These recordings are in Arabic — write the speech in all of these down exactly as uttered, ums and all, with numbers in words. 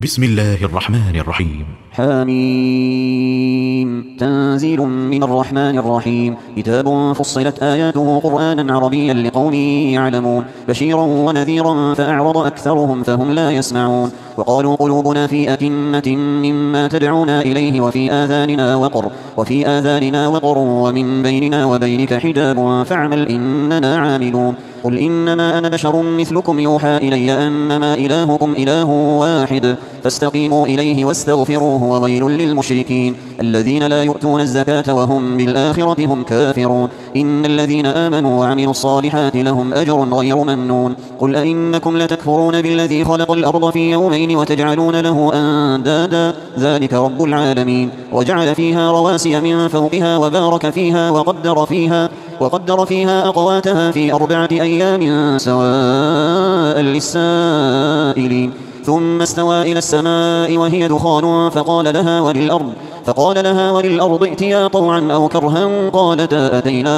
بسم الله الرحمن الرحيم. حميم. تنزيل من الرحمن الرحيم. كتاب فصلت آياته قرآنا عربيا لقوم يعلمون، بشيرا ونذيرا فأعرض أكثرهم فهم لا يسمعون. وقالوا قلوبنا في أكنة مما تدعونا إليه وفي آذاننا وقر وفي آذاننا وقر ومن بيننا وبينك حجاب فاعمل إننا عاملون. قل إنما أنا بشر مثلكم يوحى إلي أنما إلهكم إله واحد فاستقيموا إليه واستغفروه وويل للمشركين الذين لا يؤتون الزكاة وهم بالآخرة هم كافرون. إن الذين آمنوا وعملوا الصالحات لهم أجر غير ممنون. قل أئنكم لتكفرون بالذي خلق الأرض في يومين وتجعلون له أندادا ذلك رب العالمين. وجعل فيها رواسي من فوقها وبارك فيها وقدر فيها وقدر فيها أقواتها في أربعة أيام سواء للسائلين. ثم استوى إلى السماء وهي دخان فقال لها وللأرض فقال لها وللأرض ائتيا طوعا أو كرها قالتا أتينا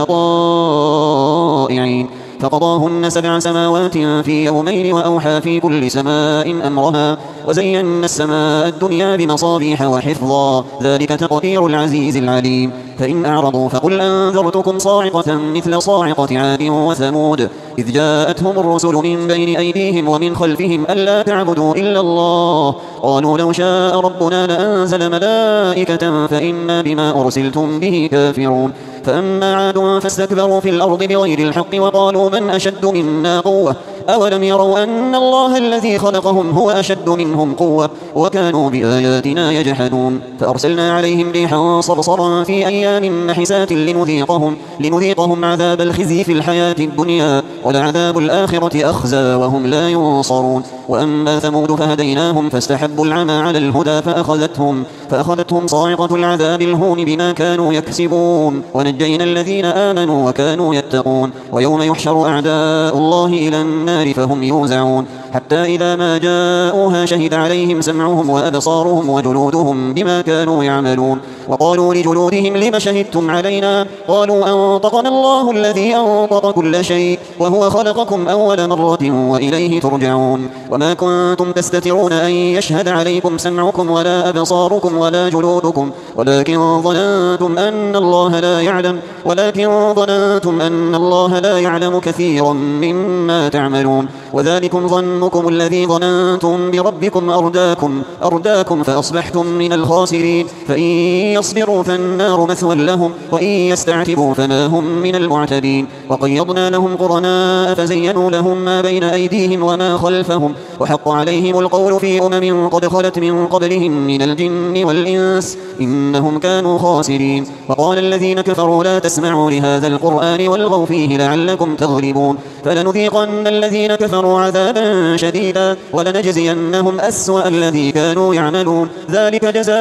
طائعين. فقضاهن سبع سماوات في يومين وأوحى في كل سماء أمرها وزينا السماء الدنيا بمصابيح وحفظا ذلك تقدير العزيز العليم. فإن أعرضوا فقل أنذرتكم صاعقة مثل صاعقة عاد وثمود إذ جاءتهم الرسل من بين أيديهم ومن خلفهم ألا تعبدوا إلا الله قالوا لو شاء ربنا لأنزل ملائكة فإنا بما أرسلتم به كافرون. فأما عاد فاستكبروا في الأرض بغير الحق وقالوا من أشد منا قوة أولم يروا أن الله الذي خلقهم هو أشد منهم قوة وكانوا بآياتنا يجحدون. فأرسلنا عليهم ريحا صرصرا في أيام نحسات لنذيقهم, لنذيقهم عذاب الخزي في الحياة الدنيا ولعذاب الآخرة أخزى وهم لا ينصرون. وأما ثمود فهديناهم فاستحبوا العمى على الهدى فأخذتهم, فأخذتهم صاعقة العذاب الهون بما كانوا يكسبون ونجينا الذين آمنوا وكانوا يتقون. ويوم يحشر أعداء الله إلى النار فهم يوزعون حتى إذا ما جاءوها شهد عليهم سمعهم وأبصارهم وجلودهم بما كانوا يعملون. وقالوا لجلودهم لم شهدتم علينا قالوا أنطقنا الله الذي أنطق كل شيء وهو خلقكم أول مرة وإليه ترجعون. وما كنتم تستترون أن يشهد عليكم سمعكم ولا أبصاركم ولا جلودكم ولكن ظننتم أن الله لا يعلم ولكن ظننتم أن الله لا يعلم كثيرا مما تعملون. وذلكم ظنكم الذي ظننتم بربكم أرداكم, أرداكم فأصبحتم من الخاسرين. فإن يصبروا فالنار مثوى لهم وإن يستعتبوا فما هم من المعتدين. وقيضنا لهم قرناء فزينوا لهم ما بين أيديهم وما خلفهم وحق عليهم القول في أمم قد خلت من قبلهم من الجن والإنس إنهم كانوا خاسرين. وقال الذين كفروا لا تسمعوا لهذا القرآن والغوا فيه لعلكم تغلبون. فلنذيقن الذين كفروا عذابا شديدا ولنجزينهم أسوأ الذي كانوا يعملون ذلك جزاء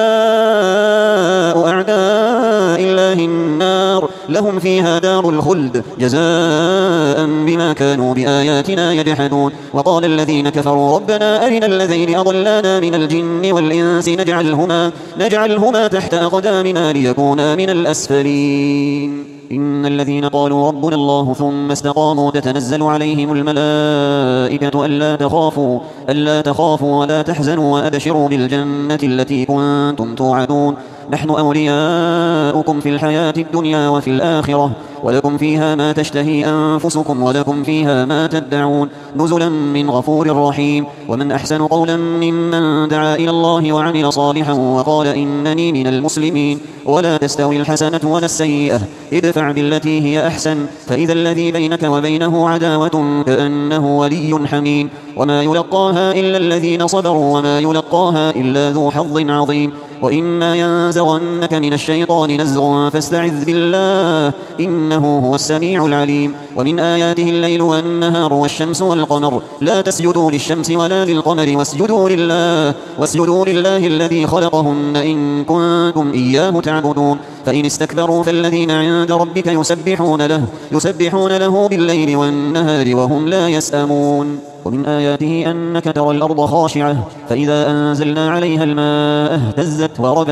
أعداء الله النار لهم فيها دار الخلد جزاء بما كانوا بآياتنا يجحدون. وقال الذين كفروا ربنا أرنا الذين أضلانا من الجن والإنس نجعلهما, نجعلهما تحت أقدامنا ليكونا من الأسفلين. إن الذين قالوا ربنا الله ثم استقاموا تتنزل عليهم الملائكة ألا تخافوا, ألا تخافوا ولا تحزنوا وأبشروا بالجنة التي كنتم توعدون نحن أولياؤكم في الحياة الدنيا وفي الآخرة ولكم فيها ما تشتهي أنفسكم ولكم فيها ما تدعون نزلا من غفور رحيم. ومن أحسن قولا ممن دعا إلى الله وعمل صالحا وقال إنني من المسلمين. ولا تستوي الحسنة ولا السيئة ادفع بالتي هي أحسن فإذا الذي بينك وبينه عداوة كأنه ولي حميم. وما يلقاها إلا الذين صبروا وما يلقاها إلا ذو حظ عظيم. وإما ينزغنك من الشيطان نزغ فاستعذ بالله إنه هو السميع العليم. ومن آياته الليل والنهار والشمس والقمر لا تسجدوا للشمس ولا للقمر واسجدوا لله, واسجدوا لله الذي خلقهن إن كنتم إياه تعبدون. فإن استكبروا فالذين عند ربك يسبحون له, يسبحون له بالليل والنهار وهم لا يسأمون. ومن آياته أنك ترى الأرض خاشعة فإذا أنزلنا عليها الماء اهتزت وربت,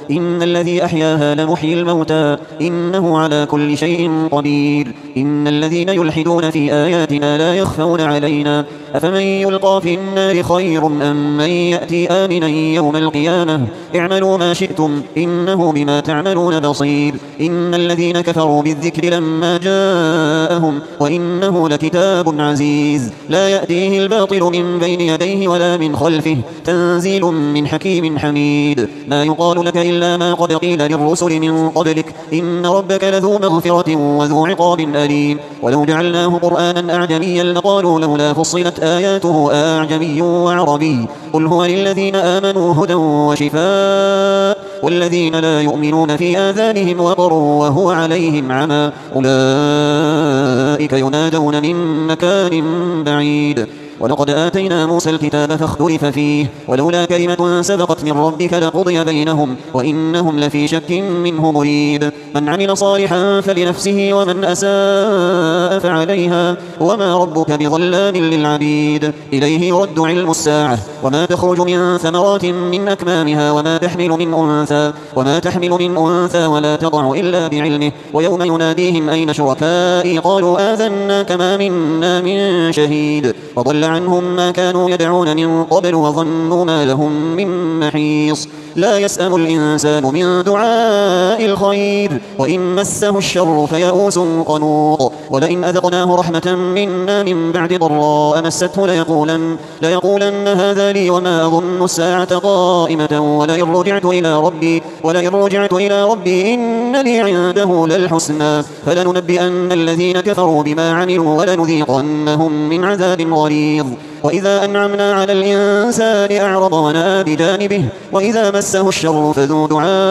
إن الذي أحياها لمحيي الموتى إنه على كل شيء قدير إن الذين يلحدون في آياتنا لا يخفون علينا أفمن يلقى في النار خير أم من يأتي آمنا يوم القيامة اعملوا ما شئتم إنه بما تعملون بصير إن الذين كفروا بالذكر لما جاءهم وإنه لكتاب عزيز لا يأتيه الباطل من بين يديه ولا من خلفه تنزيل من حكيم حميد ما يقال لك إلا ما قد قيل للرسل من قبلك إن ربك لذو مغفرة وذو عقاب أليم ولو جعلناه قرآنا أعجميا لقالوا لولا فصلت آياته أعجمي وعربي قل هو للذين آمنوا هدى وشفاء والذين لا يؤمنون في آذانهم وقر وهو عليهم عمى أولئك ينادون من مكان بعيد ولقد آتينا موسى الكتاب فاختلف فيه ولولا كلمة سبقت من ربك لقضي بينهم وإنهم لفي شك منه مريب من عمل صالحا فلنفسه ومن أساء فعليها وما ربك بظلام للعبيد إليه يرد علم الساعة وما تخرج من ثمرات من أكمامها وما تحمل من أنثى وما تحمل من أنثى ولا تضع إلا بعلمه ويوم يناديهم أين شركائي قالوا آذناك ما منا من شهيد وضل عنهم ما كانوا يدعون من قبل وظنوا ما لهم من محيص لا يسأم الإنسان من دعاء الخير وإن مسه الشر فيئوس قنوط ولئن أذقناه رحمة منا من بعد ضراء مسته ليقولن, ليقولن هذا لي وما أظن الساعة قائمة ولئن رجعت إلى ربي ولئن رجعت إلى ربي إن لي عنده للحسنى فلننبئن الذين كفروا بما عملوا ولنذيقنهم من عذاب غليظ وإذا أنعمنا على الإنسان أعرض ونأى بجانبه وإذا مسه الشر فذو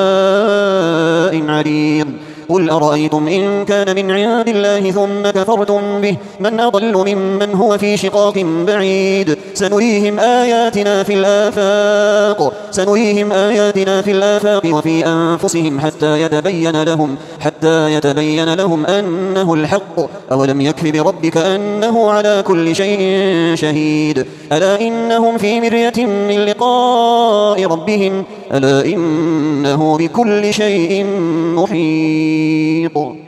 دعاء عريض قل أرأيتم إن كان من عند الله ثم كفرتم به من أضل ممن هو في شقاق بعيد سنريهم آياتنا في الآفاق سنريهم آياتنا في الآفاق وفي أنفسهم حتى يتبين لهم حتى يتبين لهم أنه الحق أولم يكف بربك أنه على كل شيء شهيد ألا إنهم في مرية من لقاء ربهم ألا إنه بكل شيء محيط